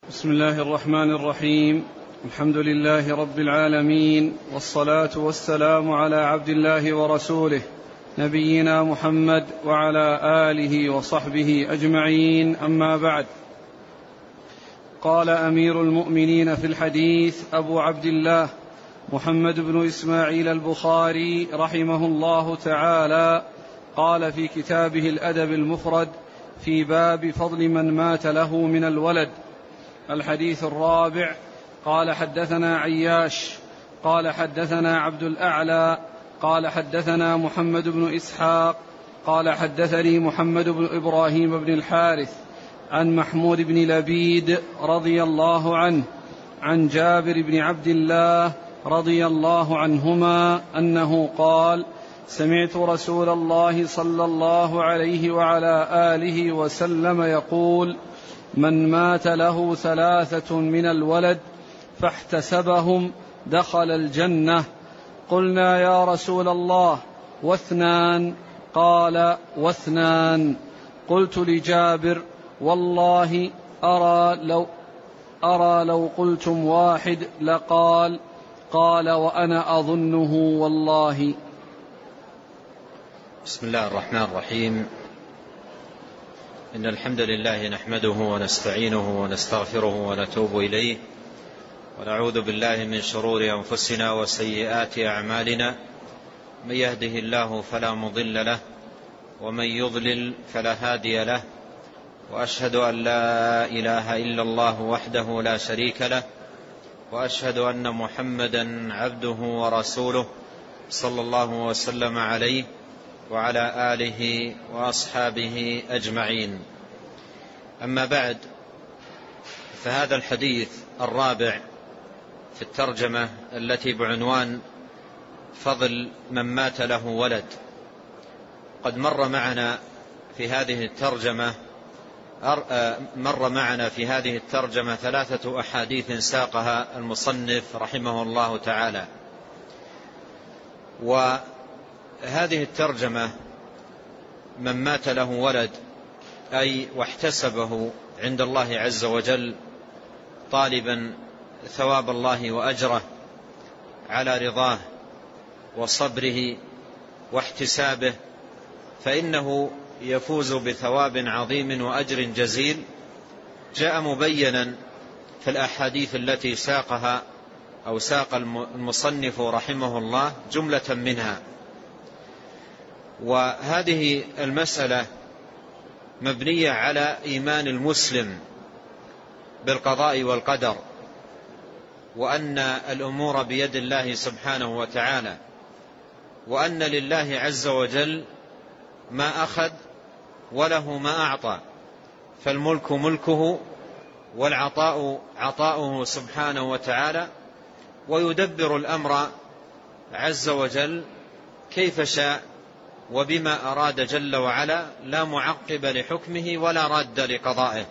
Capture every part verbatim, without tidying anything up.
بسم الله الرحمن الرحيم. الحمد لله رب العالمين، والصلاة والسلام على عبد الله ورسوله نبينا محمد وعلى آله وصحبه أجمعين، أما بعد. قال أمير المؤمنين في الحديث أبو عبد الله محمد بن إسماعيل البخاري رحمه الله تعالى، قال في كتابه الأدب المفرد في باب فضل من مات له من الولد. الحديث الرابع. قال حدثنا عياش قال حدثنا عبد الأعلى قال حدثنا محمد بن إسحاق قال حدثني محمد بن إبراهيم بن الحارث عن محمود بن لبيد رضي الله عنه عن جابر بن عبد الله رضي الله عنهما أنه قال: سمعت رسول الله صلى الله عليه وعلى آله وسلم يقول: من مات له ثلاثة من الولد فاحتسبهم دخل الجنة. قلنا: يا رسول الله، واثنان؟ قال: واثنان. قلت لجابر: والله أرى لو, أرى لو قلتم واحد لقال. قال: وأنا أظنه والله. بسم الله الرحمن الرحيم. إن الحمد لله نحمده ونستعينه ونستغفره ونتوب إليه، ونعوذ بالله من شرور أنفسنا وسيئات أعمالنا. من يهده الله فلا مضل له، ومن يضلل فلا هادي له، وأشهد أن لا إله إلا الله وحده لا شريك له، وأشهد أن محمدا عبده ورسوله صلى الله وسلم عليه وعلى آله وأصحابه أجمعين. أما بعد، فهذا الحديث الرابع في الترجمة التي بعنوان فضل من مات له ولد. قد مر معنا في هذه الترجمة مر معنا في هذه الترجمة ثلاثة أحاديث ساقها المصنف رحمه الله تعالى. وهذه الترجمة من مات له ولد، أي واحتسبه عند الله عز وجل طالبا ثواب الله وأجره على رضاه وصبره واحتسابه، فإنه يفوز بثواب عظيم وأجر جزيل، جاء مبينا في الأحاديث التي ساقها أو ساق المصنف رحمه الله جملة منها. وهذه المسألة مبنية على إيمان المسلم بالقضاء والقدر، وأن الأمور بيد الله سبحانه وتعالى، وأن لله عز وجل ما أخذ وله ما أعطى، فالملك ملكه والعطاء عطاؤه سبحانه وتعالى، ويدبر الأمر عز وجل كيف شاء وبما أراد جل وعلا، لا معقب لحكمه ولا راد لقضائه.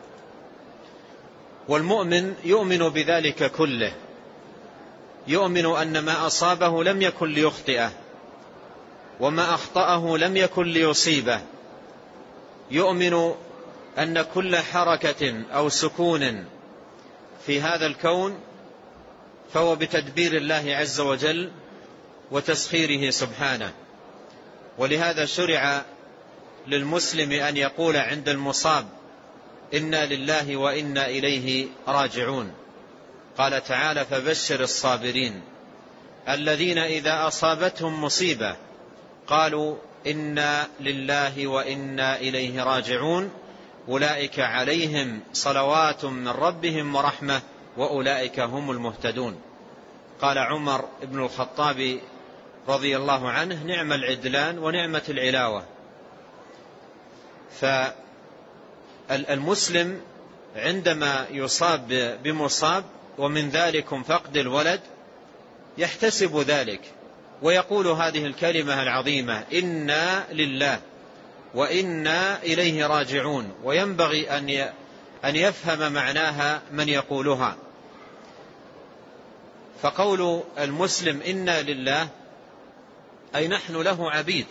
والمؤمن يؤمن بذلك كله، يؤمن أن ما أصابه لم يكن ليخطئه، وما أخطأه لم يكن ليصيبه، يؤمن أن كل حركة أو سكون في هذا الكون فهو بتدبير الله عز وجل وتسخيره سبحانه. ولهذا شرع للمسلم أن يقول عند المصاب: إنا لله وإنا إليه راجعون. قال تعالى: فبشر الصابرين الذين إذا أصابتهم مصيبة قالوا إنا لله وإنا إليه راجعون، أولئك عليهم صلوات من ربهم ورحمة وأولئك هم المهتدون. قال عمر بن الخطاب رضي الله عنه: نعم العدلان ونعمة العلاوة. فالمسلم عندما يصاب بمصاب ومن ذلك فقد الولد يحتسب ذلك ويقول هذه الكلمة العظيمة: إنا لله وإنا إليه راجعون. وينبغي أن يفهم معناها من يقولها. فقول المسلم إنا لله أي نحن له عبيد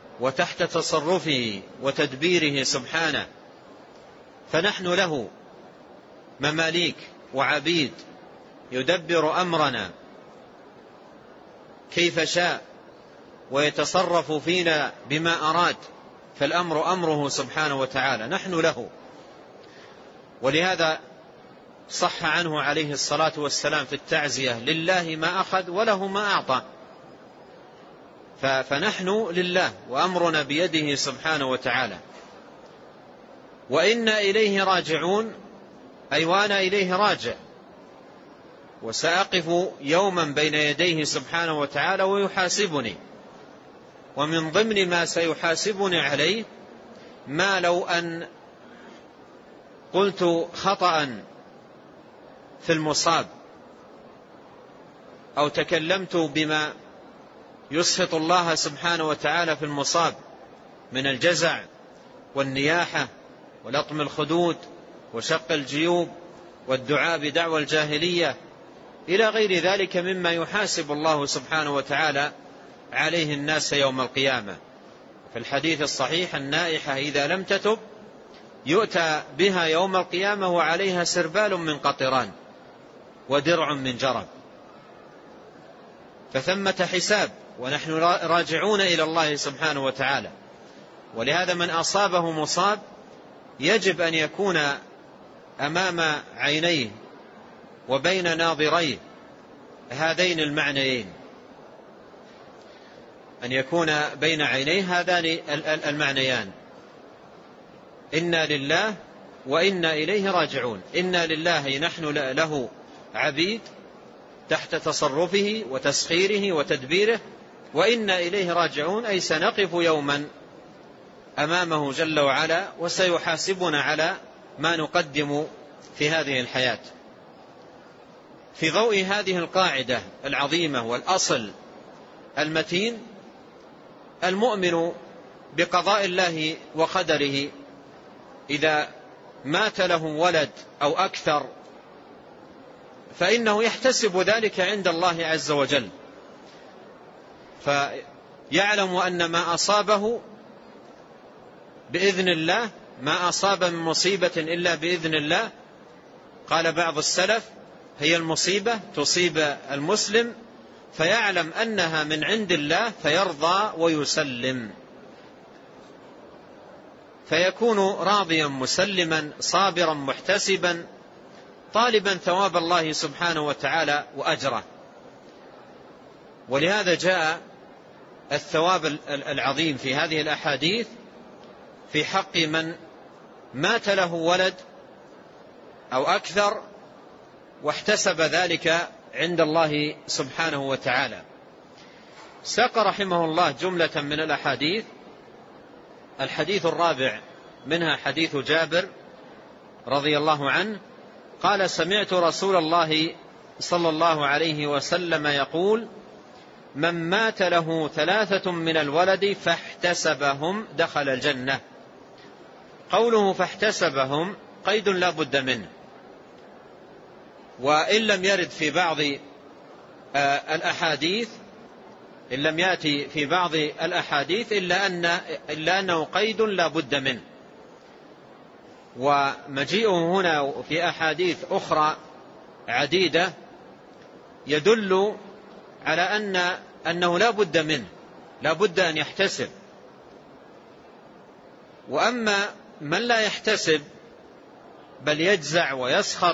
وتحت تصرفه وتدبيره سبحانه، فنحن له مماليك وعبيد يدبر أمرنا كيف شاء ويتصرف فينا بما أراد، فالأمر أمره سبحانه وتعالى، نحن له. ولهذا صح عنه عليه الصلاة والسلام في التعزية: لله ما أخذ وله ما أعطى. فنحن لله وأمرنا بيده سبحانه وتعالى. وإنا إليه راجعون، أي وأنا إليه راجع، وسأقف يوما بين يديه سبحانه وتعالى ويحاسبني. ومن ضمن ما سيحاسبني عليه ما لو أن قلت خطأ في المصاب أو تكلمت بما يسخط الله سبحانه وتعالى في المصاب من الجزع والنياحة ولطم الخدود وشق الجيوب والدعاء بدعوى الجاهلية إلى غير ذلك مما يحاسب الله سبحانه وتعالى عليه الناس يوم القيامة. في الحديث الصحيح: النائحة إذا لم تتب يؤتى بها يوم القيامة وعليها سربال من قطران ودرع من جرب. فثمة حساب، ونحن راجعون إلى الله سبحانه وتعالى. ولهذا من أصابه مصاب يجب أن يكون أمام عينيه وبين ناظريه هذين المعنيين، أن يكون بين عينيه هذان المعنيان: إنا لله وإنا إليه راجعون. إنا لله، نحن له عبيد تحت تصرفه وتسخيره وتدبيره، وإنا إليه راجعون، أي سنقف يوما أمامه جل وعلا وسيحاسبنا على ما نقدم في هذه الحياة. في ضوء هذه القاعدة العظيمة والأصل المتين، المؤمن بقضاء الله وقدره إذا مات له ولد أو أكثر فإنه يحتسب ذلك عند الله عز وجل، فيعلم أن ما أصابه بإذن الله، ما أصاب من مصيبة إلا بإذن الله. قال بعض السلف: هي المصيبة تصيب المسلم فيعلم أنها من عند الله فيرضى ويسلم، فيكون راضيا مسلما صابرا محتسبا طالبا ثواب الله سبحانه وتعالى وأجره. ولهذا جاء الثواب العظيم في هذه الأحاديث في حق من مات له ولد أو أكثر واحتسب ذلك عند الله سبحانه وتعالى. ساق رحمه الله جملة من الأحاديث. الحديث الرابع منها حديث جابر رضي الله عنه قال: سمعت رسول الله صلى الله عليه وسلم يقول: من مات له ثلاثة من الولد فاحتسبهم دخل الجنة. قوله فاحتسبهم قيد لا بد منه، وإن لم يرد في بعض الأحاديث إن لم يأتي في بعض الأحاديث إلا, أن إلا أنه قيد لا بد منه. ومجيئه هنا في أحاديث أخرى عديدة يدل على أن أنه لا بد منه، لا بد أن يحتسب. وأما من لا يحتسب بل يجزع ويسخط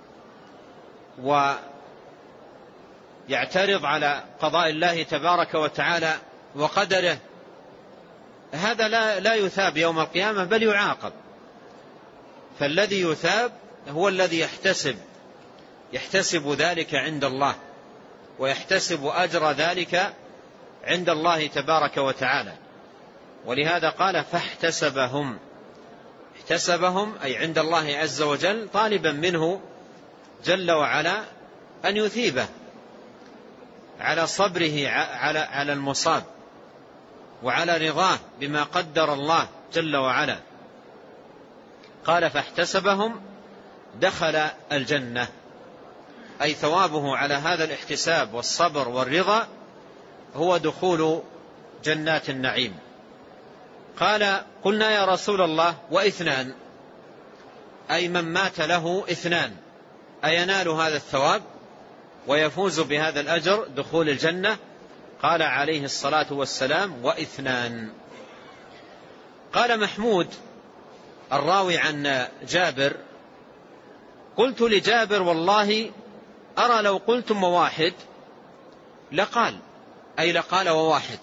ويعترض على قضاء الله تبارك وتعالى وقدره، هذا لا, لا يثاب يوم القيامة بل يعاقب. فالذي يثاب هو الذي يحتسب يحتسب ذلك عند الله ويحتسب أجر ذلك عند الله تبارك وتعالى. ولهذا قال فاحتسبهم، احتسبهم أي عند الله عز وجل، طالبا منه جل وعلا أن يثيبه على صبره على على المصاب وعلى رضاه بما قدر الله جل وعلا. قال فاحتسبهم دخل الجنة، أي ثوابه على هذا الاحتساب والصبر والرضا هو دخول جنات النعيم. قال قلنا يا رسول الله وإثنان، أي من مات له اثنان أينال هذا الثواب ويفوز بهذا الأجر دخول الجنة؟ قال عليه الصلاة والسلام: واثنان. قال محمود الراوي عن جابر: قلت لجابر: والله أرى لو قلتم وواحد لقال، أي لقال وواحد،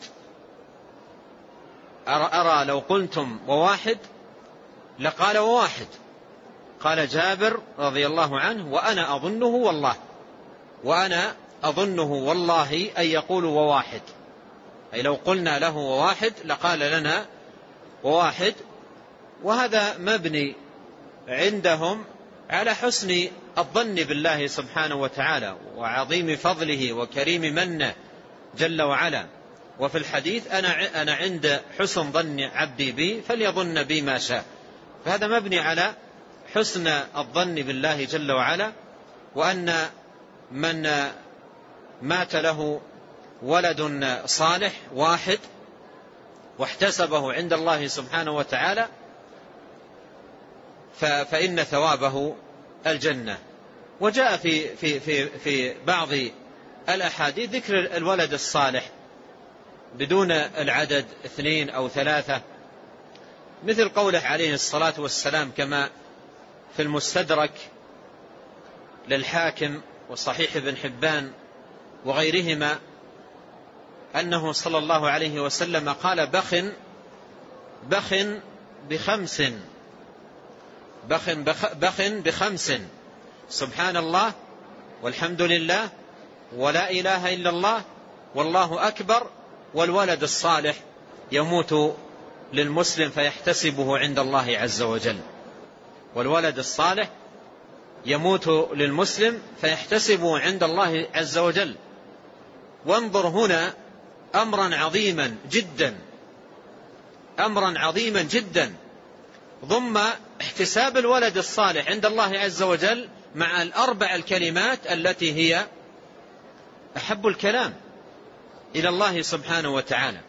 أرى, أرى لو قلتم وواحد لقال وواحد. قال جابر رضي الله عنه: وأنا أظنه والله، وأنا أظنه والله أن يقول وواحد، أي لو قلنا له وواحد لقال لنا وواحد. وهذا مبني عندهم على حسن الظن بالله سبحانه وتعالى وعظيم فضله وكريم منه جل وعلا. وفي الحديث: أنا, أنا عند حسن ظن عبدي بي فليظن بي ما شاء. فهذا مبني على حسن الظن بالله جل وعلا، وأن من مات له ولد صالح واحد واحتسبه عند الله سبحانه وتعالى فإن ثوابه الجنة. وجاء في, في, في, في بعض الأحاديث ذكر الولد الصالح بدون العدد اثنين أو ثلاثة، مثل قوله عليه الصلاة والسلام كما في المستدرك للحاكم وصحيح ابن حبان وغيرهما، أنه صلى الله عليه وسلم قال: بخ بخ بخمس بخ بخ بخمس سبحان الله والحمد لله ولا إله إلا الله والله أكبر، والولد الصالح يموت للمسلم فيحتسبه عند الله عز وجل. والولد الصالح يموت للمسلم فيحتسبه عند الله عز وجل. وانظر هنا أمرا عظيما جدا، أمرا عظيما جدا، ضم احتساب الولد الصالح عند الله عز وجل مع الأربع الكلمات التي هي أحب الكلام إلى الله سبحانه وتعالى.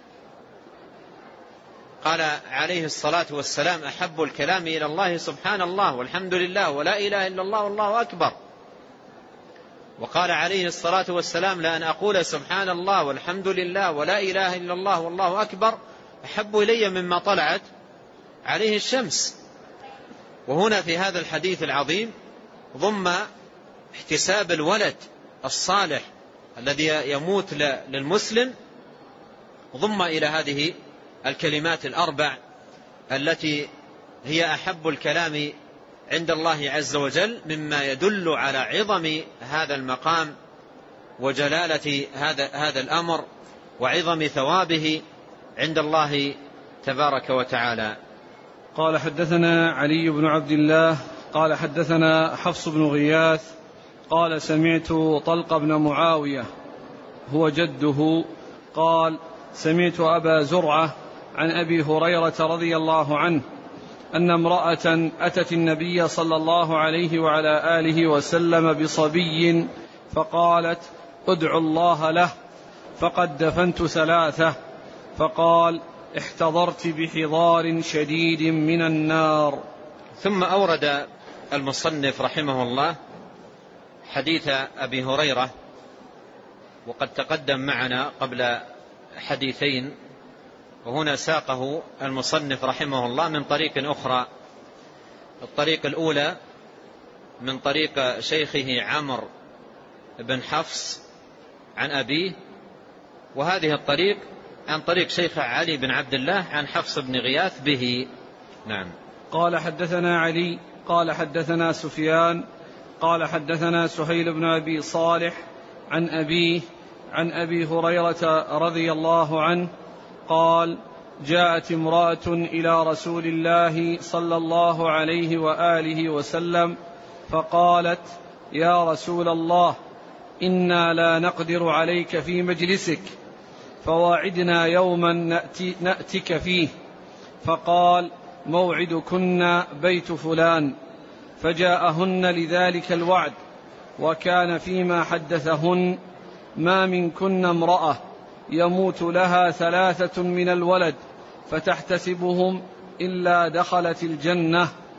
قال عليه الصلاة والسلام: أحب الكلام إلى الله سبحان الله والحمد لله ولا إله إلا الله والله أكبر. وقال عليه الصلاة والسلام: لأن أقول سبحان الله والحمد لله ولا إله إلا الله والله أكبر أحب إلي مما طلعت عليه الشمس. وهنا في هذا الحديث العظيم ضم احتساب الولد الصالح الذي يموت للمسلم، ضم إلى هذه الكلمات الأربع التي هي أحب الكلام عند الله عز وجل، مما يدل على عظم هذا المقام وجلالة هذا هذا الأمر وعظم ثوابه عند الله تبارك وتعالى. قال: حدثنا علي بن عبد الله قال حدثنا حفص بن غياث قال: سمعت طلق بن معاوية هو جده قال: سمعت أبا زرعة عن أبي هريرة رضي الله عنه أن امرأة أتت النبي صلى الله عليه وعلى آله وسلم بصبي فقالت: ادعوا الله له فقد دفنت ثلاثة. فقال: احتضرت بحضار شديد من النار. ثم أورد المصنف رحمه الله حديث أبي هريرة، وقد تقدم معنا قبل حديثين، وهنا ساقه المصنف رحمه الله من طريق أخرى. الطريق الأولى من طريق شيخه عمرو بن حفص عن أبيه، وهذه الطريق عن طريق شيخه علي بن عبد الله عن حفص بن غياث به. نعم. قال: حدثنا علي قال حدثنا سفيان قال حدثنا سهيل بن أبي صالح عن أبيه عن أبي هريرة رضي الله عنه قال: جاءت امرأة إلى رسول الله صلى الله عليه وآله وسلم فقالت: يا رسول الله، إنا لا نقدر عليك في مجلسك، فواعدنا يوما نأتي نأتك فيه. فقال: موعدكن بيت فلان. فجاءهن لذلك الوعد، وكان فيما حدثهن: ما منكن امرأة يموت لها ثلاثة من الولد فتحتسبهم إلا دخلت الجنة.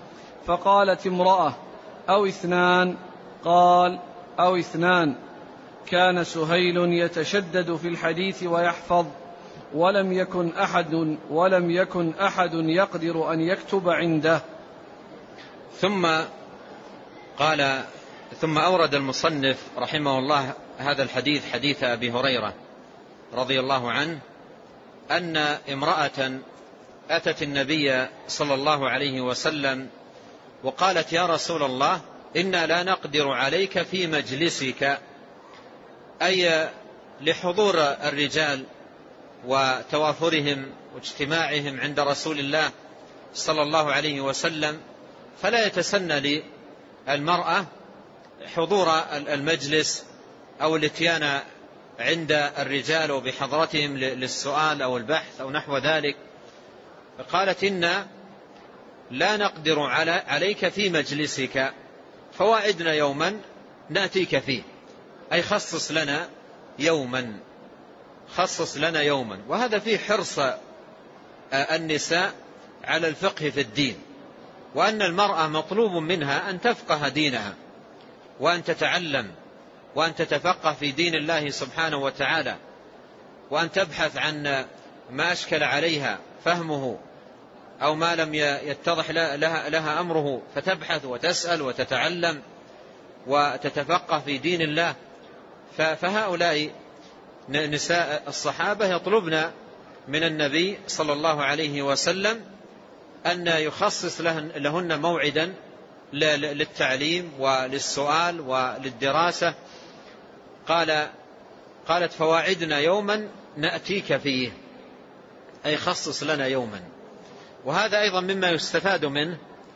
فقالت امرأة أو اثنان؟ قال أو اثنان. كان سهيل يتشدد في الحديث ويحفظ، ولم يكن أحد ولم يكن أحد يقدر أن يكتب عنده. ثم قال ثم أورد المصنف رحمه الله هذا الحديث، حديث أبي هريرة رضي الله عنه، أن امرأة أتت النبي صلى الله عليه وسلم وقالت: يا رسول الله، إنا لا نقدر عليك في مجلسك، أي لحضور الرجال وتوافرهم واجتماعهم عند رسول الله صلى الله عليه وسلم، فلا يتسنى للمرأة حضور المجلس أو الاتيان عند الرجال وبحضرتهم للسؤال أو البحث أو نحو ذلك. قالت: إنا لا نقدر عليك في مجلسك، فواعدنا يوما نأتيك فيه، أي خصص لنا يوما، خصص لنا يوما. وهذا فيه حرص النساء على الفقه في الدين، وأن المرأة مطلوب منها أن تفقه دينها وأن تتعلم وأن تتفقه في دين الله سبحانه وتعالى، وأن تبحث عن ما أشكل عليها فهمه أو ما لم يتضح لها, لها أمره، فتبحث وتسأل وتتعلم وتتفقه في دين الله. فهؤلاء نساء الصحابة يطلبن من النبي صلى الله عليه وسلم أن يخصص لهن موعدا للتعليم وللسؤال وللدراسة. قال قالت: فواعدنا يوما نأتيك فيه، أي خصص لنا يوما. وهذا أيضا مما يستفاد منه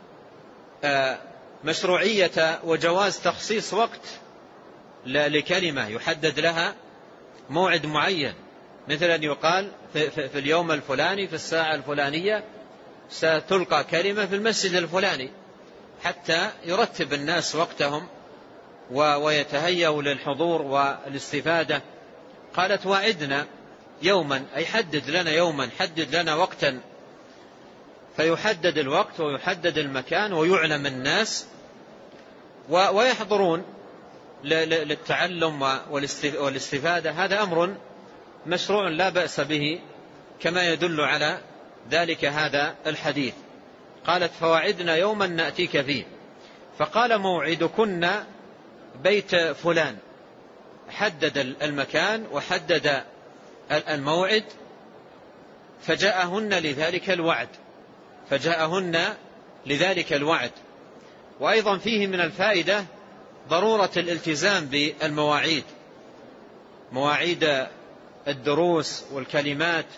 مشروعية وجواز تخصيص وقت لكلمة يحدد لها موعد معين، مثل أن يقال في اليوم الفلاني في الساعة الفلانية ستلقى كلمة في المسجد الفلاني، حتى يرتب الناس وقتهم ويتهيأوا للحضور والاستفادة. قالت: واعدنا يوما، أي حدد لنا يوما، حدد لنا وقتا، فيحدد الوقت ويحدد المكان ويعلم الناس ويحضرون للتعلم والاستفادة. هذا أمر مشروع لا بأس به، كما يدل على ذلك هذا الحديث. قالت: فواعدنا يوما نأتيك فيه. فقال: موعدكن بيت فلان، حدد المكان وحدد الموعد، فجاءهن لذلك الوعد فجاءهن لذلك الوعد. وأيضا فيه من الفائدة ضرورة الالتزام بالمواعيد، مواعيد الدروس والكلمات،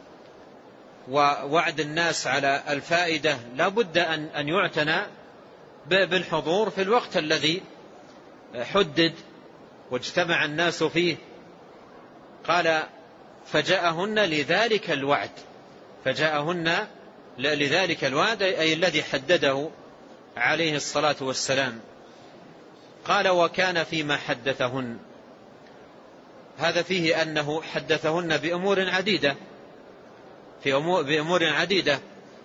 ووعد الناس على الفائدة لا بد أن يعتنى بالحضور في الوقت الذي حدد واجتمع الناس فيه. قال: فجاءهن لذلك الوعد، فجاءهن لذلك الوعد، أي الذي حدده عليه الصلاة والسلام. قال: وكان فيما حدثهن، هذا فيه أنه حدثهن بأمور عديدة في أمور بأمور عديدة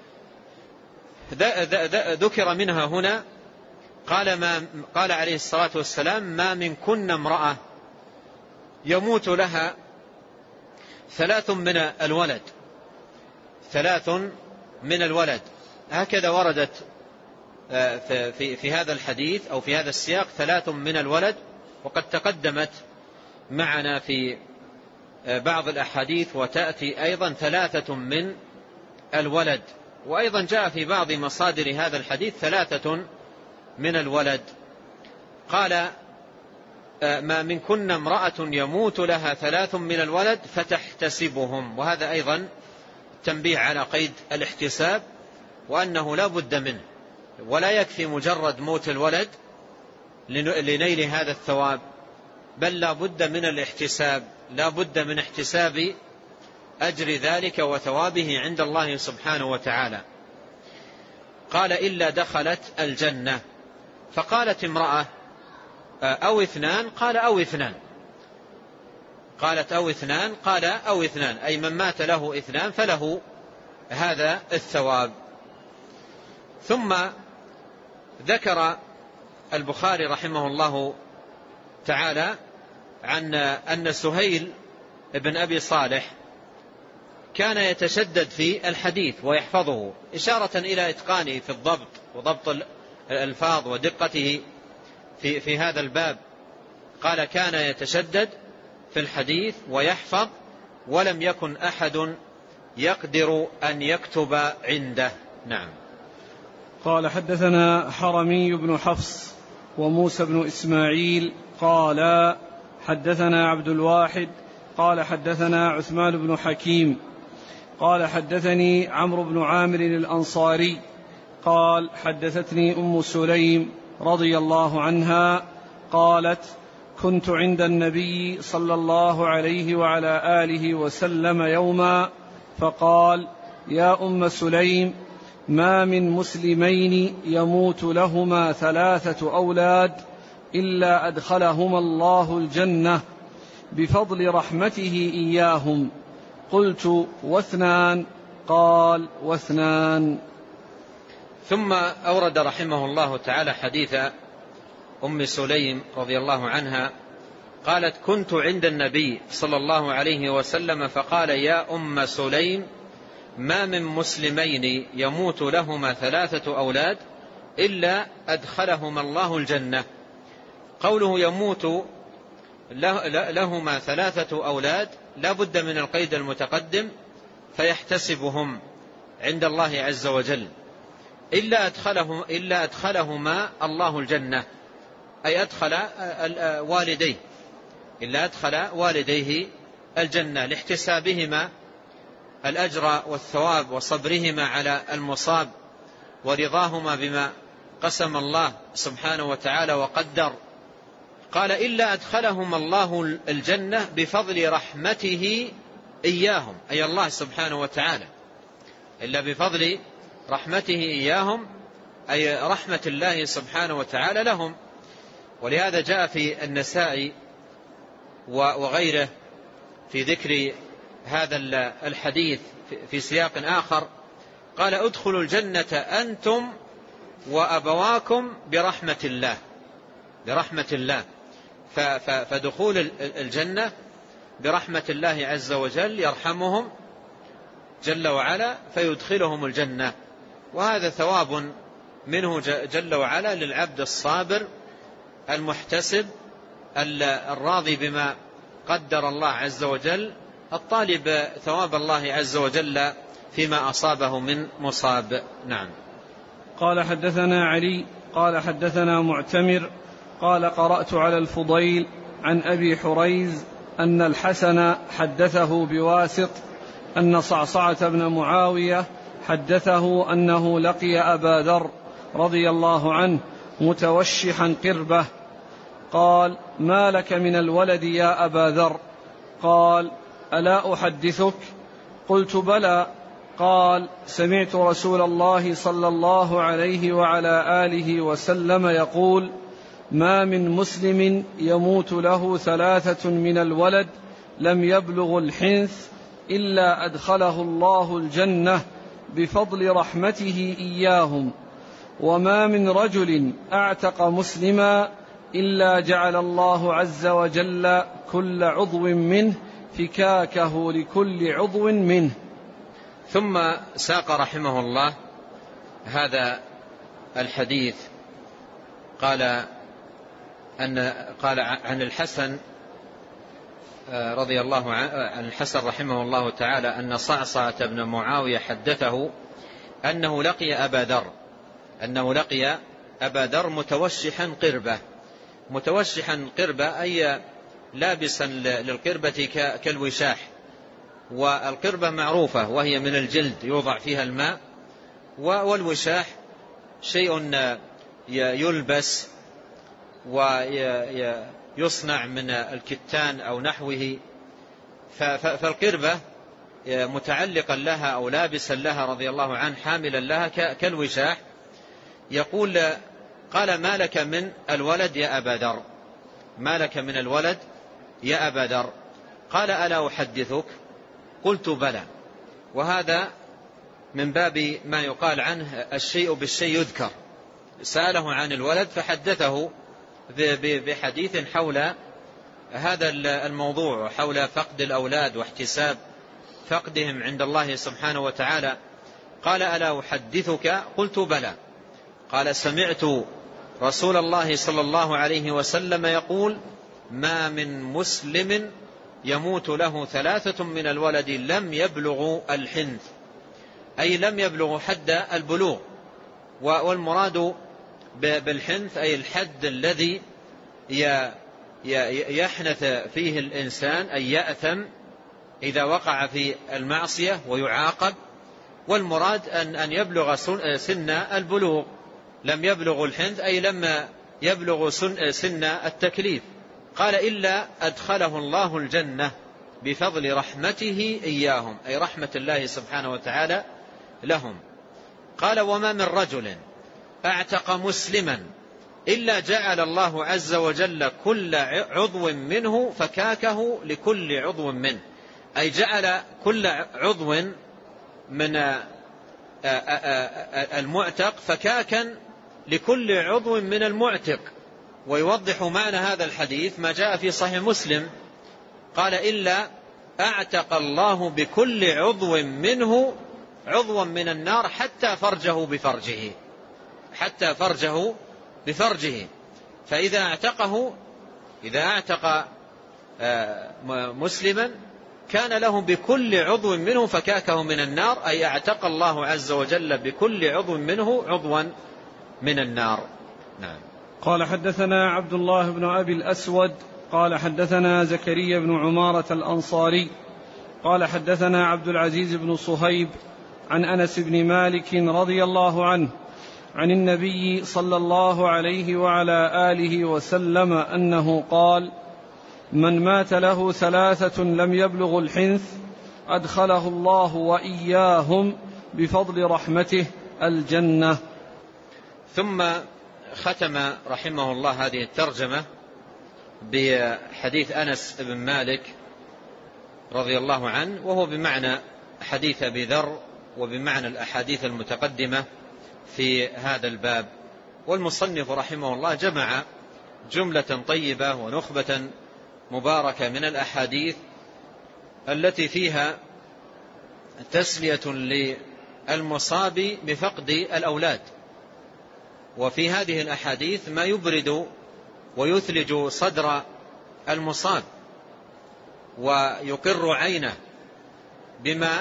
ذكر منها هنا. قال ما قال عليه الصلاة والسلام: ما منكن امرأة يموت لها ثلاث من الولد، ثلاث من الولد. هكذا وردت في في هذا الحديث أو في هذا السياق ثلاث من الولد، وقد تقدمت معنا في بعض الأحاديث وتأتي أيضا ثلاثة من الولد. وأيضا جاء في بعض مصادر هذا الحديث ثلاثة من الولد. قال: ما منكن امرأة يموت لها ثلاث من الولد فتحتسبهم. وهذا أيضا تنبيه على قيد الاحتساب، وأنه لا بد منه، ولا يكفي مجرد موت الولد لنيل هذا الثواب، بل لا بد من الاحتساب، لا بد من احتساب أجر ذلك وثوابه عند الله سبحانه وتعالى. قال: إلا دخلت الجنة. فقالت امرأة: أو اثنان؟ قال: أو اثنان. قالت: أو اثنان؟ قال: أو اثنان، أي من مات له اثنان فله هذا الثواب. ثم ذكر البخاري رحمه الله تعالى عن أن سهيل بن أبي صالح كان يتشدد في الحديث ويحفظه، إشارة إلى إتقانه في الضبط وضبط الألفاظ ودقته في, في هذا الباب. قال كان يتشدد في الحديث ويحفظ ولم يكن أحد يقدر أن يكتب عنده. نعم. قال حدثنا حرمي بن حفص وموسى بن إسماعيل قال حدثنا عبد الواحد قال حدثنا عثمان بن حكيم قال حدثني عمرو بن عامر الأنصاري قال حدثتني أم سليم رضي الله عنها قالت كنت عند النبي صلى الله عليه وعلى آله وسلم يوما فقال يا أم سليم ما من مسلمين يموت لهما ثلاثة أولاد إلا أدخلهما الله الجنة بفضل رحمته إياهم. قلت واثنان؟ قال واثنان. ثم أورد رحمه الله تعالى حديث أم سليم رضي الله عنها قالت كنت عند النبي صلى الله عليه وسلم فقال يا أم سليم ما من مسلمين يموت لهما ثلاثة أولاد إلا أدخلهما الله الجنة. قوله يموت لهما ثلاثة أولاد لا بد من القيد المتقدم فيحتسبهم عند الله عز وجل. إلا أدخلهم إلا أدخلهما الله الجنة أي أدخل والديه إلا أدخل والديه الجنة لاحتسابهما الأجر والثواب وصبرهما على المصاب ورضاهما بما قسم الله سبحانه وتعالى وقدر. قال إلا أدخلهما الله الجنة بفضل رحمته إياهم أي الله سبحانه وتعالى، إلا بفضل رحمته إياهم أي رحمة الله سبحانه وتعالى لهم. ولهذا جاء في النسائي وغيره في ذكر هذا الحديث في سياق آخر قال ادخلوا الجنة أنتم وأبواكم برحمة الله برحمة الله. فدخول الجنة برحمة الله عز وجل يرحمهم جل وعلا فيدخلهم الجنة، وهذا ثواب منه جل وعلا للعبد الصابر المحتسب الراضي بما قدر الله عز وجل الطالب ثواب الله عز وجل فيما أصابه من مصاب. نعم. قال حدثنا علي قال حدثنا معتمر قال قرأت على الفضيل عن أبي حريز أن الحسن حدثه بواسط أن صعصعة بن معاوية حدثه أنه لقي أبا ذر رضي الله عنه متوشحا قربة قال ما لك من الولد يا أبا ذر؟ قال ألا أحدثك؟ قلت بلى. قال سمعت رسول الله صلى الله عليه وعلى آله وسلم يقول ما من مسلم يموت له ثلاثة من الولد لم يبلغ الحنث إلا أدخله الله الجنة بفضل رحمته إياهم، وما من رجل أعتق مسلما إلا جعل الله عز وجل كل عضو منه فكاكه لكل عضو منه. ثم ساق رحمه الله هذا الحديث قال أن قال عن الحسن رضي الله عنه عن الحسن رحمه الله تعالى أن صعصعة بن معاوية حدثه أنه لقي أبا ذر أنه لقي أبا ذر متوشحا قربة متوشحا قربة أي لابسا للقربة كالوشاح، والقربة معروفة وهي من الجلد يوضع فيها الماء، والوشاح شيء يلبس ويصنع من الكتان أو نحوه، فالقربة متعلقا لها أو لابسا لها رضي الله عنه حاملا لها كالوشاح. يقول قال ما لك من الولد يا أبا ذر؟ ما لك من الولد يا أبا ذر؟ قال ألا أحدثك؟ قلت بلى. وهذا من باب ما يقال عنه الشيء بالشيء يذكر، سأله عن الولد فحدثه بحديث حول هذا الموضوع وحول فقد الأولاد واحتساب فقدهم عند الله سبحانه وتعالى. قال ألا أحدثك؟ قلت بلى. قال سمعت رسول الله صلى الله عليه وسلم يقول ما من مسلم يموت له ثلاثة من الولد لم يبلغوا الحنث، أي لم يبلغوا حد البلوغ، والمراد بالحنث أي الحد الذي يحنث فيه الإنسان أي يأثم إذا وقع في المعصية ويعاقب، والمراد أن يبلغ سن البلوغ. لم يبلغ الحنث أي لما يبلغ سن التكليف. قال إلا أدخله الله الجنة بفضل رحمته إياهم، أي رحمة الله سبحانه وتعالى لهم. قال وما من رجل أعتق مسلما إلا جعل الله عز وجل كل عضو منه فكاكه لكل عضو منه، أي جعل كل عضو من المعتق فكاكا لكل عضو من المعتق. ويوضح معنى هذا الحديث ما جاء في صحيح مسلم قال إلا أعتق الله بكل عضو منه عضوا من النار حتى فرجه بفرجه، حتى فرجه بفرجه. فإذا اعتقه إذا اعتق مسلما كان له بكل عضو منه فكاكه من النار، أي اعتق الله عز وجل بكل عضو منه عضوا من النار. نعم. قال حدثنا عبد الله بن أبي الأسود قال حدثنا زكريا بن عمارة الأنصاري قال حدثنا عبد العزيز بن صهيب عن أنس بن مالك رضي الله عنه عن النبي صلى الله عليه وعلى آله وسلم أنه قال من مات له ثلاثة لم يبلغ الحنث أدخله الله وإياهم بفضل رحمته الجنة. ثم ختم رحمه الله هذه الترجمة بحديث أنس بن مالك رضي الله عنه، وهو بمعنى حديث أبي ذر وبمعنى الأحاديث المتقدمة في هذا الباب. والمصنف رحمه الله جمع جملة طيبة ونخبة مباركة من الأحاديث التي فيها تسلية للمصاب بفقد الأولاد. وفي هذه الأحاديث ما يبرد ويثلج صدر المصاب ويقر عينه بما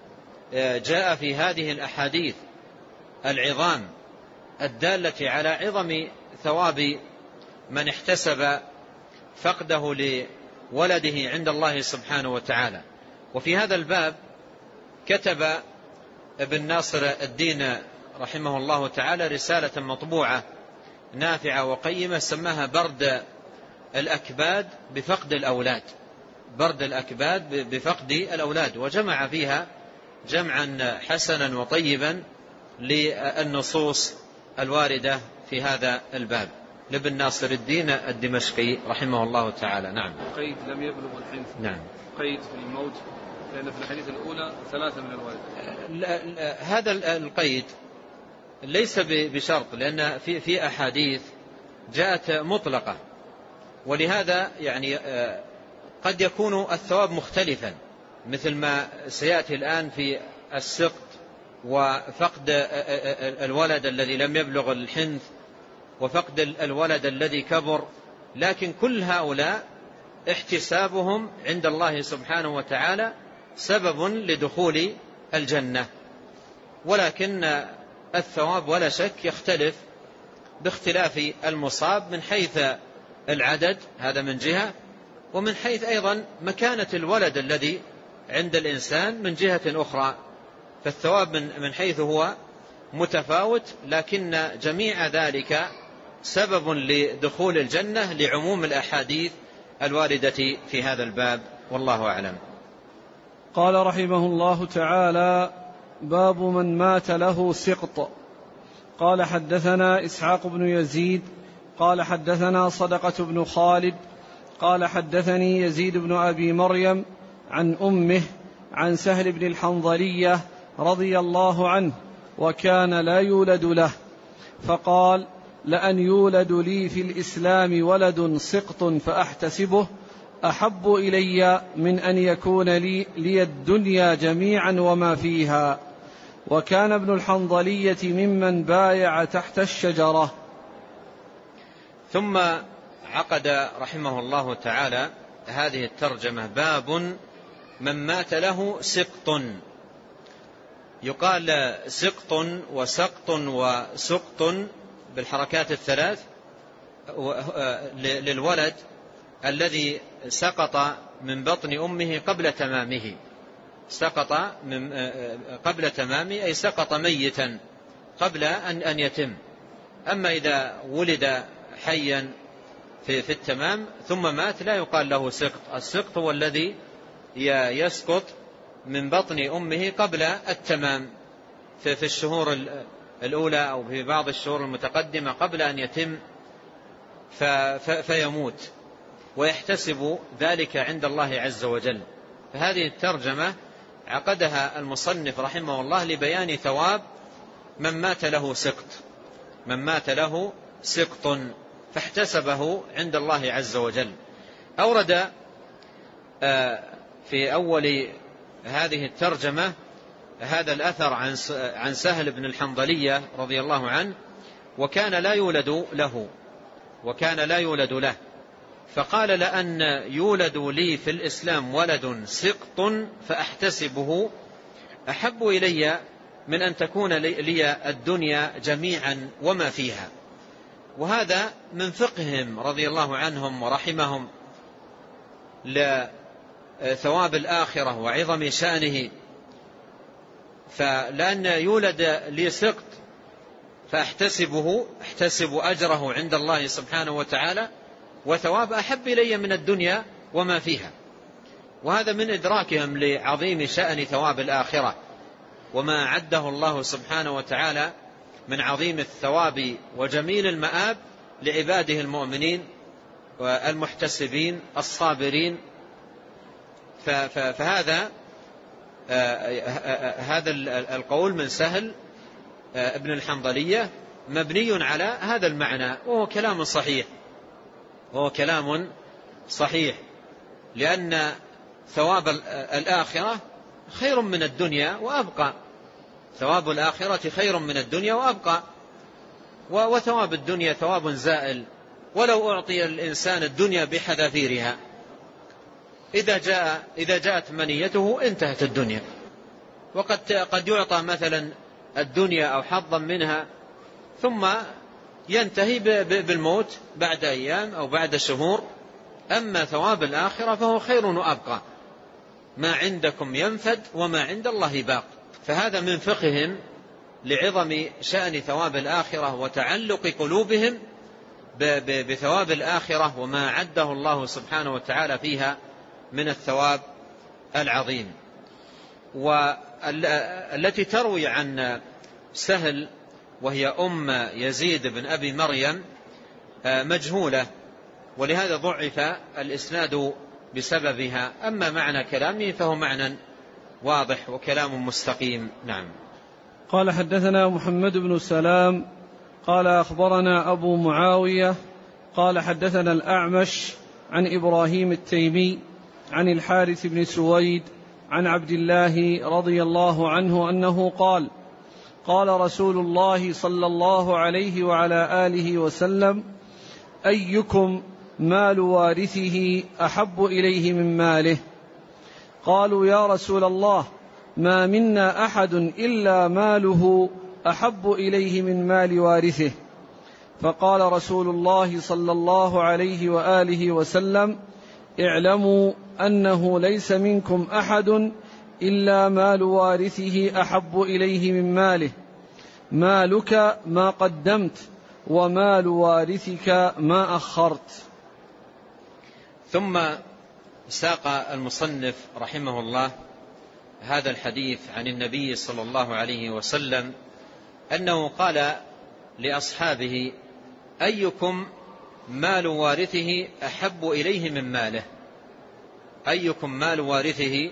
جاء في هذه الأحاديث العظام الدالة على عظم ثواب من احتسب فقده لولده عند الله سبحانه وتعالى. وفي هذا الباب كتب ابن ناصر الدين رحمه الله تعالى رسالة مطبوعة نافعة وقيمة سماها برد الأكباد بفقد الأولاد، برد الأكباد بفقد الأولاد، وجمع فيها جمعا حسنا وطيبا للنصوص الواردة في هذا الباب لابن ناصر الدين الدمشقي رحمه الله تعالى. نعم. قيد لم يبلغ الحنث. نعم. قيد في الموت، لأن في الحديث الأولى ثلاثة من الولد. هذا القيد ليس بشرط، لأن في في أحاديث جاءت مطلقة، ولهذا يعني قد يكون الثواب مختلفا، مثل ما سيأتي الآن في السقط وفقد الولد الذي لم يبلغ الحنث وفقد الولد الذي كبر. لكن كل هؤلاء احتسابهم عند الله سبحانه وتعالى سبب لدخول الجنة، ولكن الثواب ولا شك يختلف باختلاف المصاب من حيث العدد، هذا من جهة، ومن حيث أيضا مكانة الولد الذي عند الإنسان من جهة أخرى. فالثواب من حيث هو متفاوت، لكن جميع ذلك سبب لدخول الجنة لعموم الأحاديث الواردة في هذا الباب، والله أعلم. قال رحمه الله تعالى: باب من مات له سقط. قال حدثنا إسحاق بن يزيد قال حدثنا صدقة بن خالد قال حدثني يزيد بن أبي مريم عن أمه عن سهل بن الحنظلية رضي الله عنه، وكان لا يولد له، فقال: لأن يولد لي في الإسلام ولد سقط فأحتسبه أحب إلي من أن يكون لي, لي الدنيا جميعا وما فيها. وكان ابن الحنظلية ممن بايع تحت الشجرة. ثم عقد رحمه الله تعالى هذه الترجمة: باب من مات له سقط. يقال سقط وسقط وسقط بالحركات الثلاث للولد الذي سقط من بطن أمه قبل تمامه. سقط من قبل تمامه أي سقط ميتا قبل أن يتم. أما إذا ولد حيا في, في التمام ثم مات لا يقال له سقط. السقط هو الذي يسقط من بطن أمه قبل التمام في, في الشهور الأولى أو في بعض الشهور المتقدمة قبل أن يتم فيموت، ويحتسب ذلك عند الله عز وجل. فهذه الترجمة عقدها المصنف رحمه الله لبيان ثواب من مات له سقط، من مات له سقط فاحتسبه عند الله عز وجل. أورد في أول هذه الترجمة هذا الأثر عن سهل بن الحنظلية رضي الله عنه: وكان لا يولد له وكان لا يولد له فقال: لأن يولد لي في الإسلام ولد سقط فأحتسبه أحب إلي من أن تكون لي الدنيا جميعا وما فيها. وهذا من فقههم رضي الله عنهم ورحمهم لثواب الآخرة وعظم شأنه. فلأن يولد لي سقط فأحتسبه احتسب أجره عند الله سبحانه وتعالى وثواب أحب إلي من الدنيا وما فيها. وهذا من إدراكهم لعظيم شأن ثواب الآخرة وما عده الله سبحانه وتعالى من عظيم الثواب وجميل المآب لعباده المؤمنين والمحتسبين الصابرين. فهذا هذا القول من سهل ابن الحنظلية مبني على هذا المعنى، وهو كلام صحيح وهو كلام صحيح لأن ثواب الآخرة خير من الدنيا وأبقى. ثواب الآخرة خير من الدنيا وأبقى، وثواب الدنيا ثواب زائل ولو أعطي الإنسان الدنيا بحذافيرها، إذا جاء إذا جاءت منيته انتهت الدنيا. وقد قد يعطى مثلا الدنيا أو حظا منها ثم ينتهي بالموت بعد أيام أو بعد شهور. أما ثواب الآخرة فهو خير وأبقى، ما عندكم ينفد وما عند الله باق. فهذا من فقههم لعظم شأن ثواب الآخرة وتعلق قلوبهم بثواب الآخرة وما عده الله سبحانه وتعالى فيها من الثواب العظيم. والتي تروي عن سهل وهي أم يزيد بن أبي مريم مجهولة، ولهذا ضعف الإسناد بسببها. أما معنى كلامه فهو معنى واضح وكلام مستقيم. نعم. قال: حدثنا محمد بن سلام قال أخبرنا أبو معاوية قال حدثنا الأعمش عن إبراهيم التيمي عن الحارث بن سويد عن عبد الله رضي الله عنه أنه قال: قال رسول الله صلى الله عليه وعلى آله وسلم: أيكم مال وارثه أحب إليه من ماله؟ قالوا: يا رسول الله، ما منا أحد إلا ماله أحب إليه من مال وارثه. فقال رسول الله صلى الله عليه وآله وسلم: اعلموا أنه ليس منكم أحد إلا مال وارثه أحب إليه من ماله، مالك ما قدمت ومال وارثك ما أخرت. ثم ساق المصنف رحمه الله هذا الحديث عن النبي صلى الله عليه وسلم أنه قال لأصحابه: أيكم مال وارثه أحب إليه من ماله؟ أيكم مال وارثه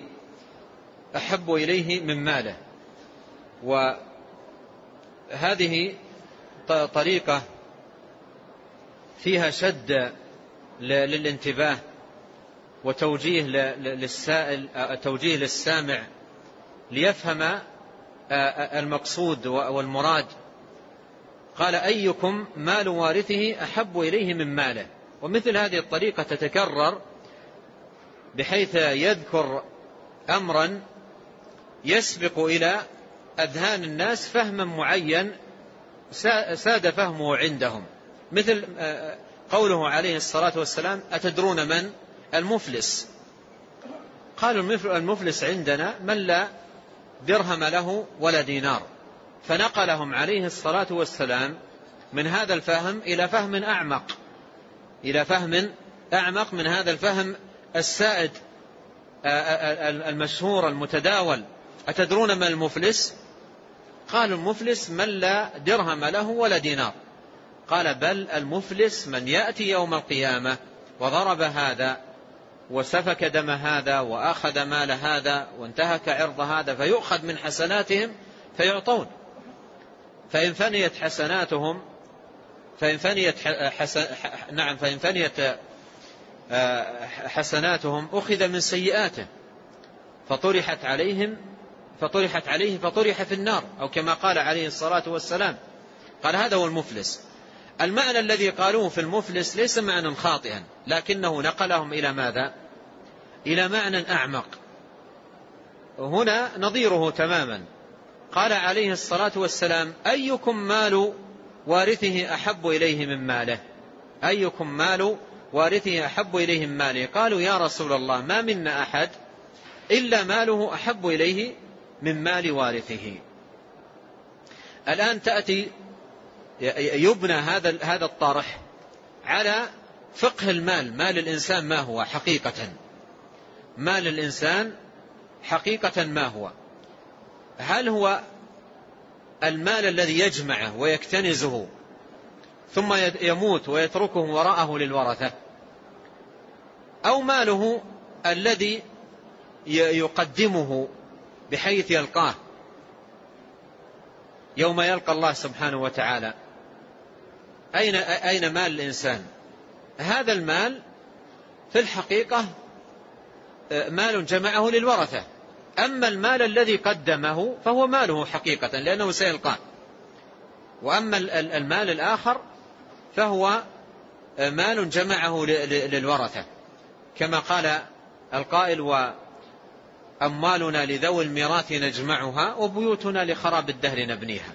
أحب إليه من ماله؟ وهذه طريقة فيها شد للانتباه وتوجيه للسائل، توجيه للسامع ليفهم المقصود والمراد. قال: أيكم مال وارثه أحب إليه من ماله. ومثل هذه الطريقة تتكرر بحيث يذكر أمرا يسبق إلى أذهان الناس فهما معين ساد فهمه عندهم، مثل قوله عليه الصلاة والسلام: أتدرون من المفلس؟ قالوا: المفلس عندنا من لا درهم له ولا دينار. فنقلهم عليه الصلاة والسلام من هذا الفهم إلى فهم أعمق، إلى فهم أعمق من هذا الفهم السائد المشهور المتداول. أتدرون من المفلس؟ قالوا: المفلس من لا درهم له ولا دينار. قال: بل المفلس من يأتي يوم القيامة وضرب هذا وسفك دم هذا وأخذ مال هذا وانتهك عرض هذا، فيؤخذ من حسناتهم فيعطون، فإن فنيت حسناتهم فإن فنيت حسن نعم فإن فنيت حسناتهم أخذ من سيئاته فطرحت عليهم فطرحت عليه فطرح في النار، أو كما قال عليه الصلاة والسلام. قال: هذا هو المفلس. المعنى الذي قالوه في المفلس ليس معنى خاطئا، لكنه نقلهم إلى ماذا؟ إلى معنى أعمق. هنا نظيره تماما. قال عليه الصلاة والسلام: أيكم مال وارثه أحب إليه من ماله؟ أيكم مال وارثه أحب إليه من ماله؟ قالوا: يا رسول الله، ما منا أحد إلا ماله أحب إليه من مال وارثه. الآن تأتي يبنى هذا هذا الطرح على فقه المال. مال الإنسان ما هو حقيقة؟ مال الإنسان حقيقة ما هو؟ هل هو المال الذي يجمعه ويكتنزه ثم يموت ويتركه وراءه للورثة، أو ماله الذي يقدمه بحيث يلقاه يوم يلقى الله سبحانه وتعالى؟ أين أين مال الإنسان؟ هذا المال في الحقيقة مال جمعه للورثة، أما المال الذي قدمه فهو ماله حقيقة لأنه سيلقاه، وأما المال الآخر فهو مال جمعه للورثة، كما قال القائل: وأموالنا لذوي الميراث نجمعها وبيوتنا لخراب الدهر نبنيها.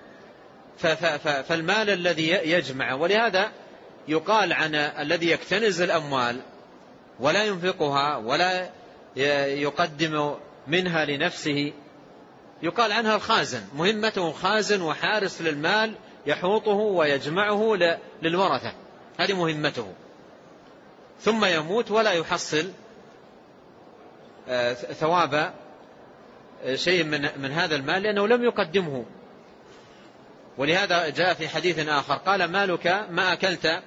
فالمال الذي يجمع، ولهذا يقال عن الذي يكتنز الأموال ولا ينفقها ولا يقدم منها لنفسه، يقال عنها الخازن، مهمته خازن وحارس للمال يحوطه ويجمعه للورثة، هذه مهمته، ثم يموت ولا يحصل ثواب شيء من من هذا المال لأنه لم يقدمه. ولهذا جاء في حديث آخر قال: مالك ما أكلت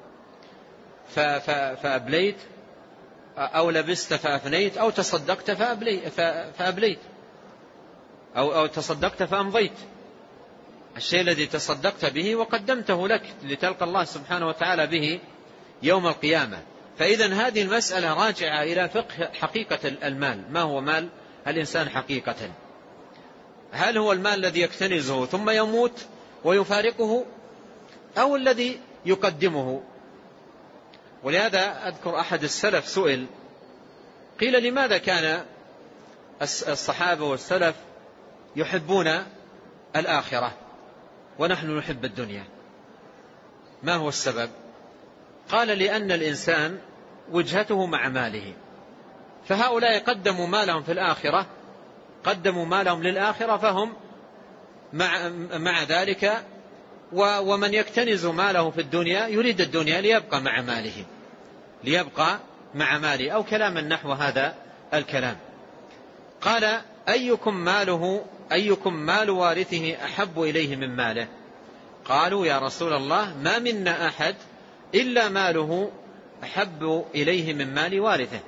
فأبليت، أو لبست فأفنيت، أو تصدقت فأبليت، أو, أو تصدقت فأمضيت. الشيء الذي تصدقت به وقدمته لك لتلقى الله سبحانه وتعالى به يوم القيامة. فإذن هذه المسألة راجعة إلى فقه حقيقة المال. ما هو مال الإنسان حقيقة؟ هل هو المال الذي يكتنزه ثم يموت ويفارقه، أو الذي يقدمه؟ ولهذا أذكر أحد السلف سئل، قيل: لماذا كان الصحابة والسلف يحبون الآخرة ونحن نحب الدنيا؟ ما هو السبب؟ قال: لأن الإنسان وجهته مع ماله، فهؤلاء قدموا مالهم في الآخرة، قدموا مالهم للآخرة، فهم مع, مع ذلك، ومن يكتنز ماله في الدنيا يريد الدنيا ليبقى مع ماله، ليبقى مع ماله، أو كلاما نحو هذا الكلام. قال: أيكم ماله أيكم مال وارثه أحب إليه من ماله؟ قالوا: يا رسول الله، ما منا أحد إلا ماله أحب إليه من مال وارثه.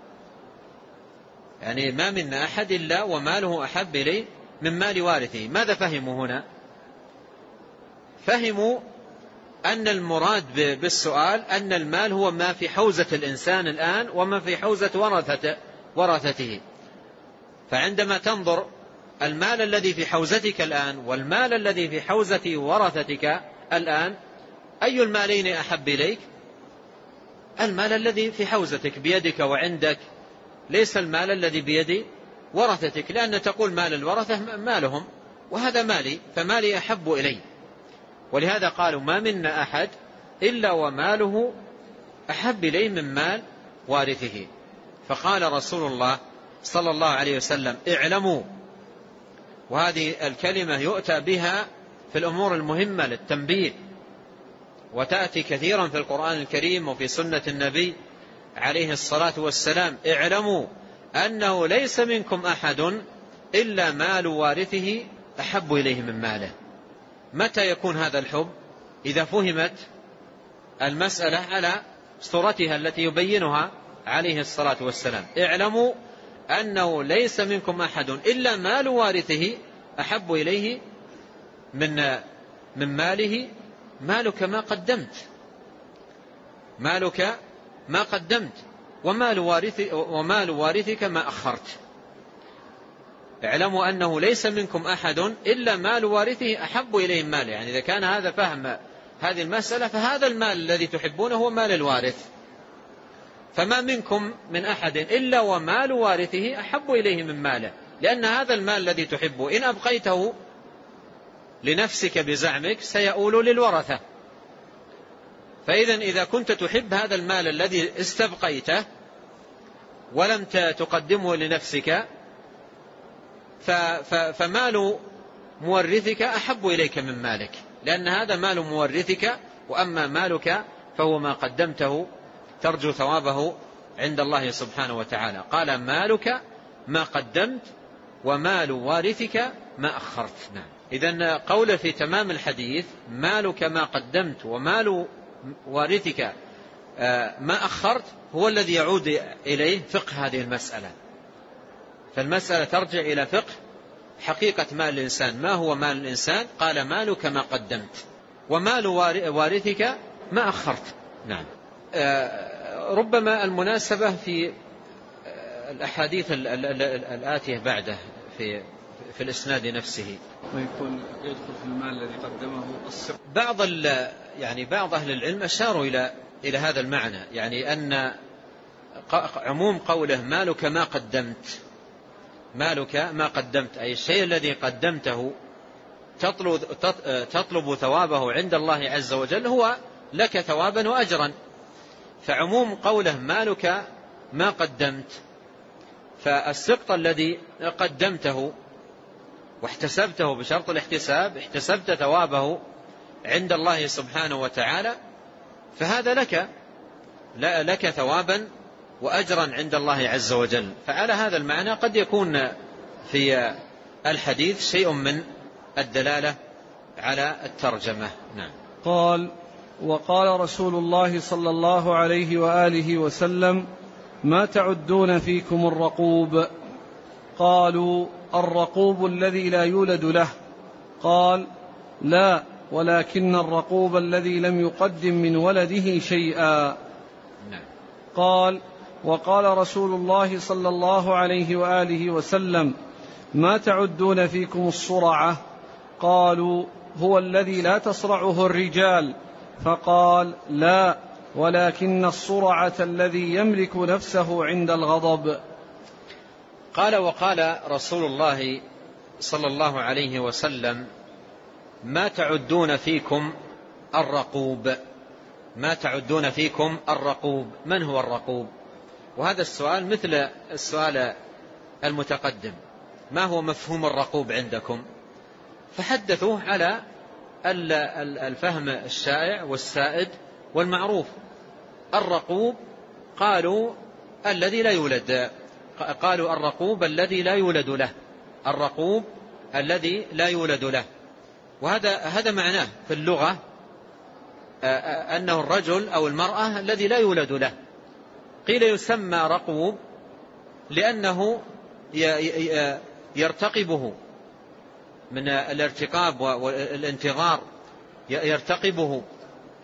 يعني ما منا أحد إلا وماله أحب إليه من مال وارثه. ماذا فهموا هنا؟ فهموا أن المراد بالسؤال أن المال هو ما في حوزة الإنسان الآن وما في حوزة ورثته ورثته. فعندما تنظر المال الذي في حوزتك الآن والمال الذي في حوزة ورثتك الآن، أي المالين أحب إليك؟ المال الذي في حوزتك بيدك وعندك، ليس المال الذي بيد ورثتك، لأن تقول مال الورثة مالهم وهذا مالي، فمالي أحب إلي. ولهذا قالوا ما منا أحد إلا وماله أحب إليه من مال وارثه. فقال رسول الله صلى الله عليه وسلم اعلموا، وهذه الكلمة يؤتى بها في الأمور المهمة للتنبيه، وتأتي كثيرا في القرآن الكريم وفي سنة النبي عليه الصلاة والسلام. اعلموا أنه ليس منكم أحد إلا مال وارثه أحب إليه من ماله. متى يكون هذا الحب؟ إذا فهمت المسألة على صورتها التي يبينها عليه الصلاة والسلام. اعلموا أنه ليس منكم أحد إلا مال وارثه أحب إليه من من ماله. مالك ما قدمت، مالك ما قدمت ومال وارث ومال وارثك ما أخرت. اعلموا أنه ليس منكم أحد إلا مال وارثه أحب إليه من ماله. يعني إذا كان هذا فهم هذه المسألة، فهذا المال الذي تحبونه هو مال الوارث. فما منكم من أحد إلا ومال وارثه أحب إليه من ماله، لأن هذا المال الذي تحبه إن أبقيته لنفسك بزعمك سيؤول للورثة. فإذا إذا كنت تحب هذا المال الذي استبقيته ولم تقدمه لنفسك، فمال مورثك أحب إليك من مالك، لأن هذا مال مورثك، وأما مالك فهو ما قدمته ترجو ثوابه عند الله سبحانه وتعالى. قال مالك ما قدمت ومال وارثك ما أخرت. نعم. إذن قول في تمام الحديث مالك ما قدمت ومال وارثك ما أخرت هو الذي يعود إليه فقه هذه المسألة. فالمسألة ترجع إلى فقه حقيقة مال الإنسان. ما هو مال الإنسان؟ قال مالك ما قدمت ومال وارثك ما أخرت. نعم. ربما المناسبة في الأحاديث الآتية بعده في في الإسناد نفسه ويكون يدخل في المال الذي قدمه السر. بعض يعني بعض أهل العلم أشاروا إلى إلى هذا المعنى، يعني أن عموم قوله مالك ما قدمت، مالك ما قدمت أي الشيء الذي قدمته تطلب تطلب ثوابه عند الله عز وجل هو لك ثوابا وأجرا. فعموم قوله مالك ما قدمت، فالسقط الذي قدمته واحتسبته بشرط الاحتساب، احتسبت ثوابه عند الله سبحانه وتعالى، فهذا لك لك ثوابا وأجرا عند الله عز وجل. فعلى هذا المعنى قد يكون في الحديث شيء من الدلالة على الترجمة. نعم. قال وقال رسول الله صلى الله عليه وآله وسلم ما تعدون فيكم الرقوب؟ قالوا الرقوب الذي لا يولد له. قال لا، ولكن الرقوب الذي لم يقدم من ولده شيئا. قال وقال رسول الله صلى الله عليه وآله وسلم ما تعدون فيكم الصرعة؟ قالوا هو الذي لا تصرعه الرجال. فقال لا، ولكن الصرعة الذي يملك نفسه عند الغضب. قال وقال رسول الله صلى الله عليه وسلم ما تعدون فيكم الرقوب؟ ما تعدون فيكم الرقوب؟ من هو الرقوب؟ وهذا السؤال مثل السؤال المتقدم، ما هو مفهوم الرقوب عندكم؟ فحدثوا على الفهم الشائع والسائد والمعروف. الرقوب قالوا الذي لا يولد، قالوا الرقوب الذي لا يولد له، الرقوب الذي لا يولد له. وهذا هذا معناه في اللغة أنه الرجل أو المرأة الذي لا يولد له. قيل يسمى رقوب لأنه يرتقبه من الارتقاب والانتظار يرتقبه.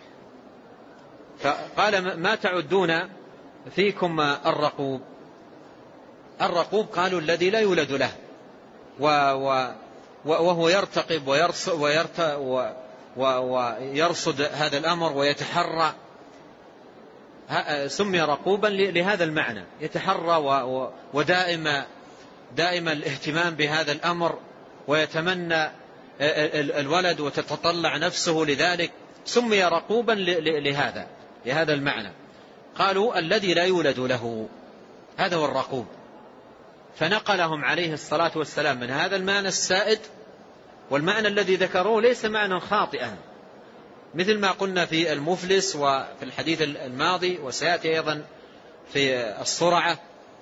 فقال ما تعدون فيكم الرقوب؟ الرقوب قالوا الذي لا يولد له وهو يرتقب ويرصد هذا الأمر ويتحرى، سمي رقوبا لهذا المعنى، يتحرى ودائما دائما الاهتمام بهذا الأمر ويتمنى الولد وتتطلع نفسه لذلك، سمي رقوبا لهذا لهذا المعنى. قالوا الذي لا يولد له، هذا هو الرقوب. فنقلهم عليه الصلاة والسلام من هذا المعنى السائد، والمعنى الذي ذكروه ليس معنى خاطئا، مثل ما قلنا في المفلس وفي الحديث الماضي وسيأتي أيضا في الصرعة.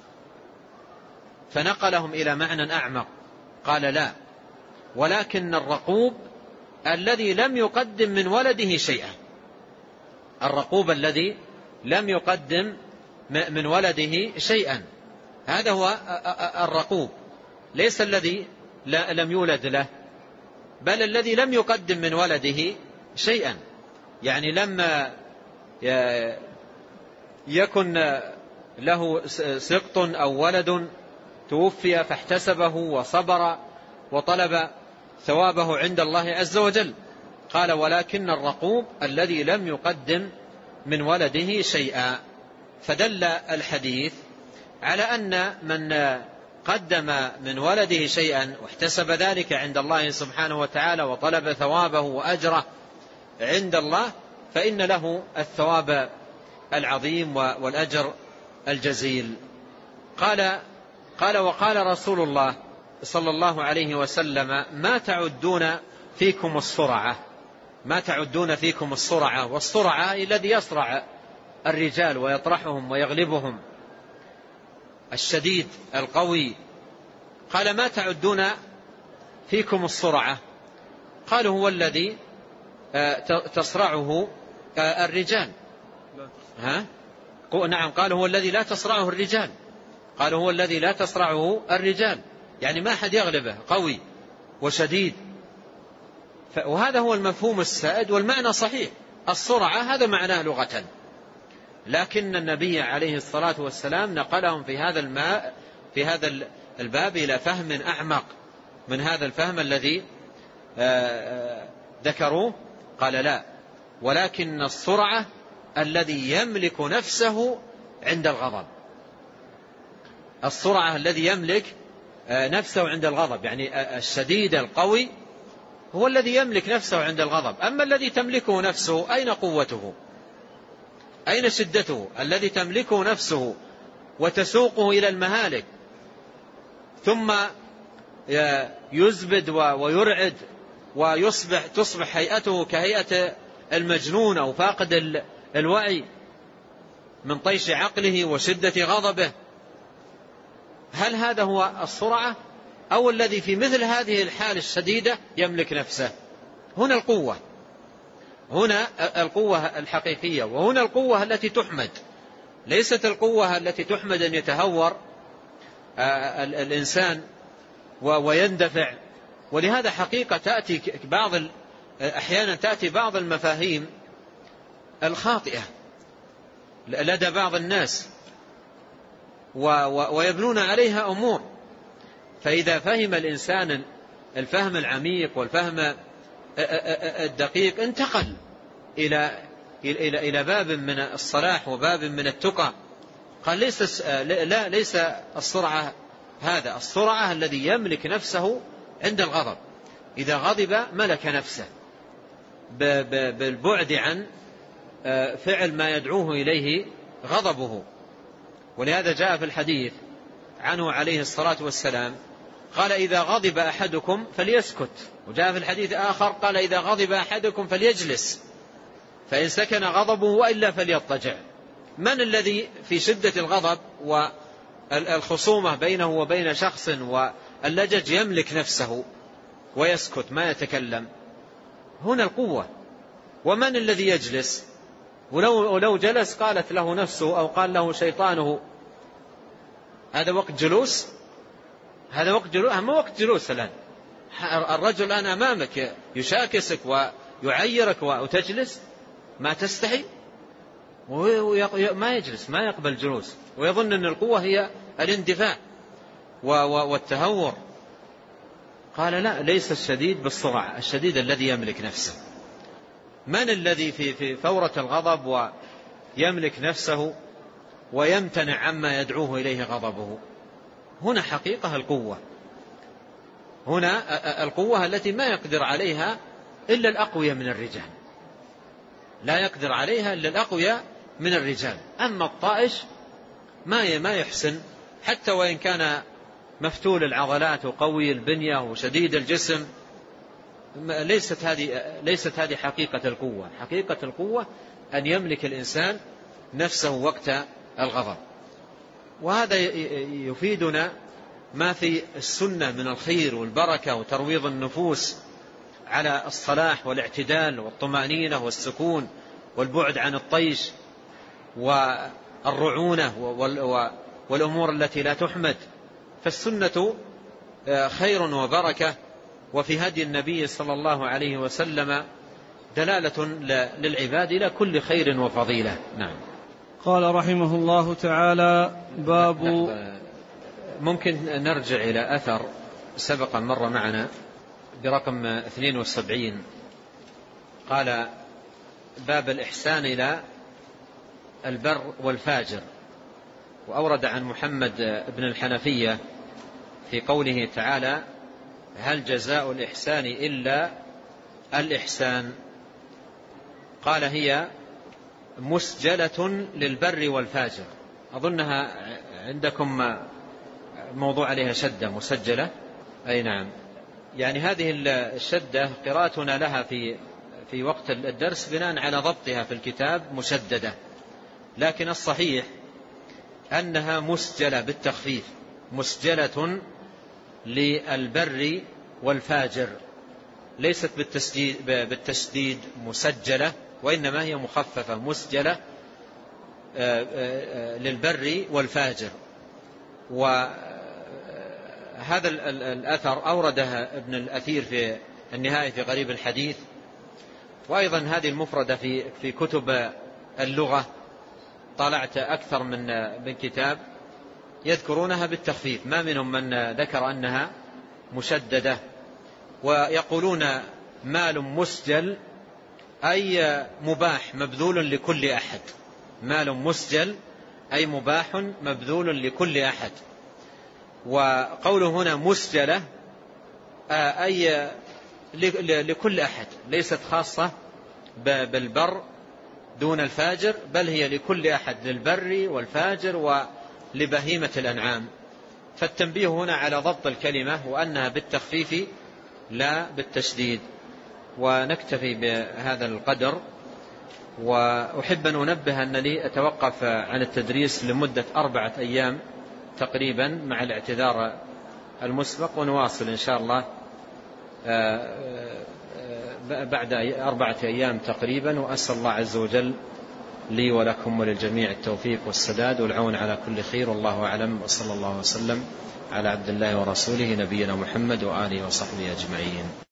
فنقلهم إلى معنى أعمق، قال لا، ولكن الرقوب الذي لم يقدم من ولده شيئا، الرقوب الذي لم يقدم من ولده شيئا، هذا هو الرقوب، ليس الذي لم يولد له، بل الذي لم يقدم من ولده شيئا. يعني لما يكن له سقط أو ولد توفي فاحتسبه وصبر وطلب ثوابه عند الله عز وجل، قال ولكن الرقوب الذي لم يقدم من ولده شيئا. فدل الحديث على أن من قدم من ولده شيئا واحتسب ذلك عند الله سبحانه وتعالى وطلب ثوابه وأجره عند الله، فإن له الثواب العظيم والأجر الجزيل. قال قال وقال رسول الله صلى الله عليه وسلم ما تعدون فيكم الصرعة؟ ما تعدون فيكم الصرعة؟ والصرعة الذي يصرع الرجال ويطرحهم ويغلبهم، الشديد القوي. قال ما تعدون فيكم الصرعة؟ قالوا هو الذي تصرعه الرجال. ها؟ نعم، قالوا هو الذي لا تصرعه الرجال، قالوا هو الذي لا تصرعه الرجال، يعني ما أحد يغلبه، قوي وشديد. وهذا هو المفهوم السائد والمعنى صحيح، الصرعة هذا معناه لغة، لكن النبي عليه الصلاة والسلام نقلهم في هذا الماء في هذا الباب إلى فهم أعمق من هذا الفهم الذي ذكروه. قال لا، ولكن الصرعة الذي يملك نفسه عند الغضب، الصرعة الذي يملك نفسه عند الغضب، يعني الشديد القوي هو الذي يملك نفسه عند الغضب. أما الذي تملكه نفسه أين قوته؟ أين شدته؟ الذي تملكه نفسه وتسوقه إلى المهالك ثم يزبد ويرعد ويصبح تصبح هيئته كهيئة المجنون أو فاقد الوعي من طيش عقله وشدة غضبه. هل هذا هو الصرعة أو الذي في مثل هذه الحال الشديدة يملك نفسه؟ هنا القوة، هنا القوة الحقيقية، وهنا القوة التي تحمد، ليست القوة التي تحمد أن يتهور الإنسان ويندفع. ولهذا حقيقة تأتي بعض أحيانا تأتي بعض المفاهيم الخاطئة لدى بعض الناس ويبنون عليها أمور، فإذا فهم الإنسان الفهم العميق والفهم الدقيق انتقل إلى إلى إلى باب من الصلاح وباب من التقى. قال ليس لا ليس الصرعة هذا، الصرعة الذي يملك نفسه عند الغضب، إذا غضب ملك نفسه بالبعد عن فعل ما يدعوه إليه غضبه. ولهذا جاء في الحديث عنه عليه الصلاة والسلام قال إذا غضب أحدكم فليسكت، وجاء في الحديث آخر قال إذا غضب أحدكم فليجلس فإن سكن غضبه وإلا فليضطجع. من الذي في شدة الغضب والخصومة بينه وبين شخص واللجج يملك نفسه ويسكت ما يتكلم؟ هنا القوة. ومن الذي يجلس؟ ولو, ولو جلس قالت له نفسه أو قال له شيطانه هذا وقت جلوس، هذا وقت جلوس، ما وقت جلوس الآن. الرجل الآن أمامك يشاكسك يعيرك وتجلس ما تستحي، وما يجلس ما يقبل جلوس، ويظن أن القوة هي الاندفاع والتهور. قال لا، ليس الشديد بالصرع، الشديد الذي يملك نفسه. من الذي في في فورة الغضب ويملك نفسه ويمتنع عما يدعوه إليه غضبه؟ هنا حقيقة القوة، هنا القوة التي ما يقدر عليها إلا الأقوياء من الرجال، لا يقدر عليها إلا الأقوياء من الرجال. أما الطائش ما ما يحسن، حتى وإن كان مفتول العضلات وقوي البنية وشديد الجسم، ليست هذه ليست هذه حقيقة القوة. حقيقة القوة أن يملك الإنسان نفسه وقت الغضب. وهذا يفيدنا ما في السنة من الخير والبركة وترويض النفوس على الصلاح والاعتدال والطمأنينة والسكون والبعد عن الطيش والرعونة والأمور التي لا تحمد. فالسنة خير وبركة، وفي هدي النبي صلى الله عليه وسلم دلالة للعباد إلى كل خير وفضيلة. نعم. قال رحمه الله تعالى: باب. ممكن نرجع إلى أثر سبق مرة معنا برقم اثنين وسبعين، قال: باب الإحسان إلى البر والفاجر. وأورد عن محمد بن الحنفية في قوله تعالى: هل جزاء الإحسان إلا الإحسان؟ قال: هي مسجلة للبر والفاجر. أظنها عندكم موضوع عليها شدة مسجلة. أي نعم، يعني هذه الشدة قراءتنا لها في في وقت الدرس بناء على ضبطها في الكتاب مشددة، لكن الصحيح أنها مسجلة بالتخفيف، مسجلة للبر والفاجر، ليست بالتشديد, بالتشديد مسجلة، وإنما هي مخففة مسجلة للبر والفاجر. وهذا الأثر أورده ابن الأثير في النهاية في غريب الحديث، وأيضا هذه المفردة في في كتب اللغة طالعت أكثر من من كتاب يذكرونها بالتخفيف، ما منهم من ذكر أنها مشددة. ويقولون مال مسجل أي مباح مبذول لكل أحد، مال مسجل أي مباح مبذول لكل أحد. وقوله هنا مسجلة أي لكل أحد، ليست خاصة بالبر دون الفاجر، بل هي لكل أحد، للبر والفاجر ولبهيمة الأنعام. فالتنبيه هنا على ضبط الكلمة وأنها بالتخفيف لا بالتشديد. ونكتفي بهذا القدر. وأحب أن أنبه أن لي أتوقف عن التدريس لمدة أربعة أيام تقريبا مع الاعتذار المسبق، ونواصل إن شاء الله بعد أربعة أيام تقريبا. وأسأل الله عز وجل لي ولكم وللجميع التوفيق والسداد والعون على كل خير، والله أعلم، وصلى الله وسلم على عبد الله ورسوله نبينا محمد وآله وصحبه أجمعين.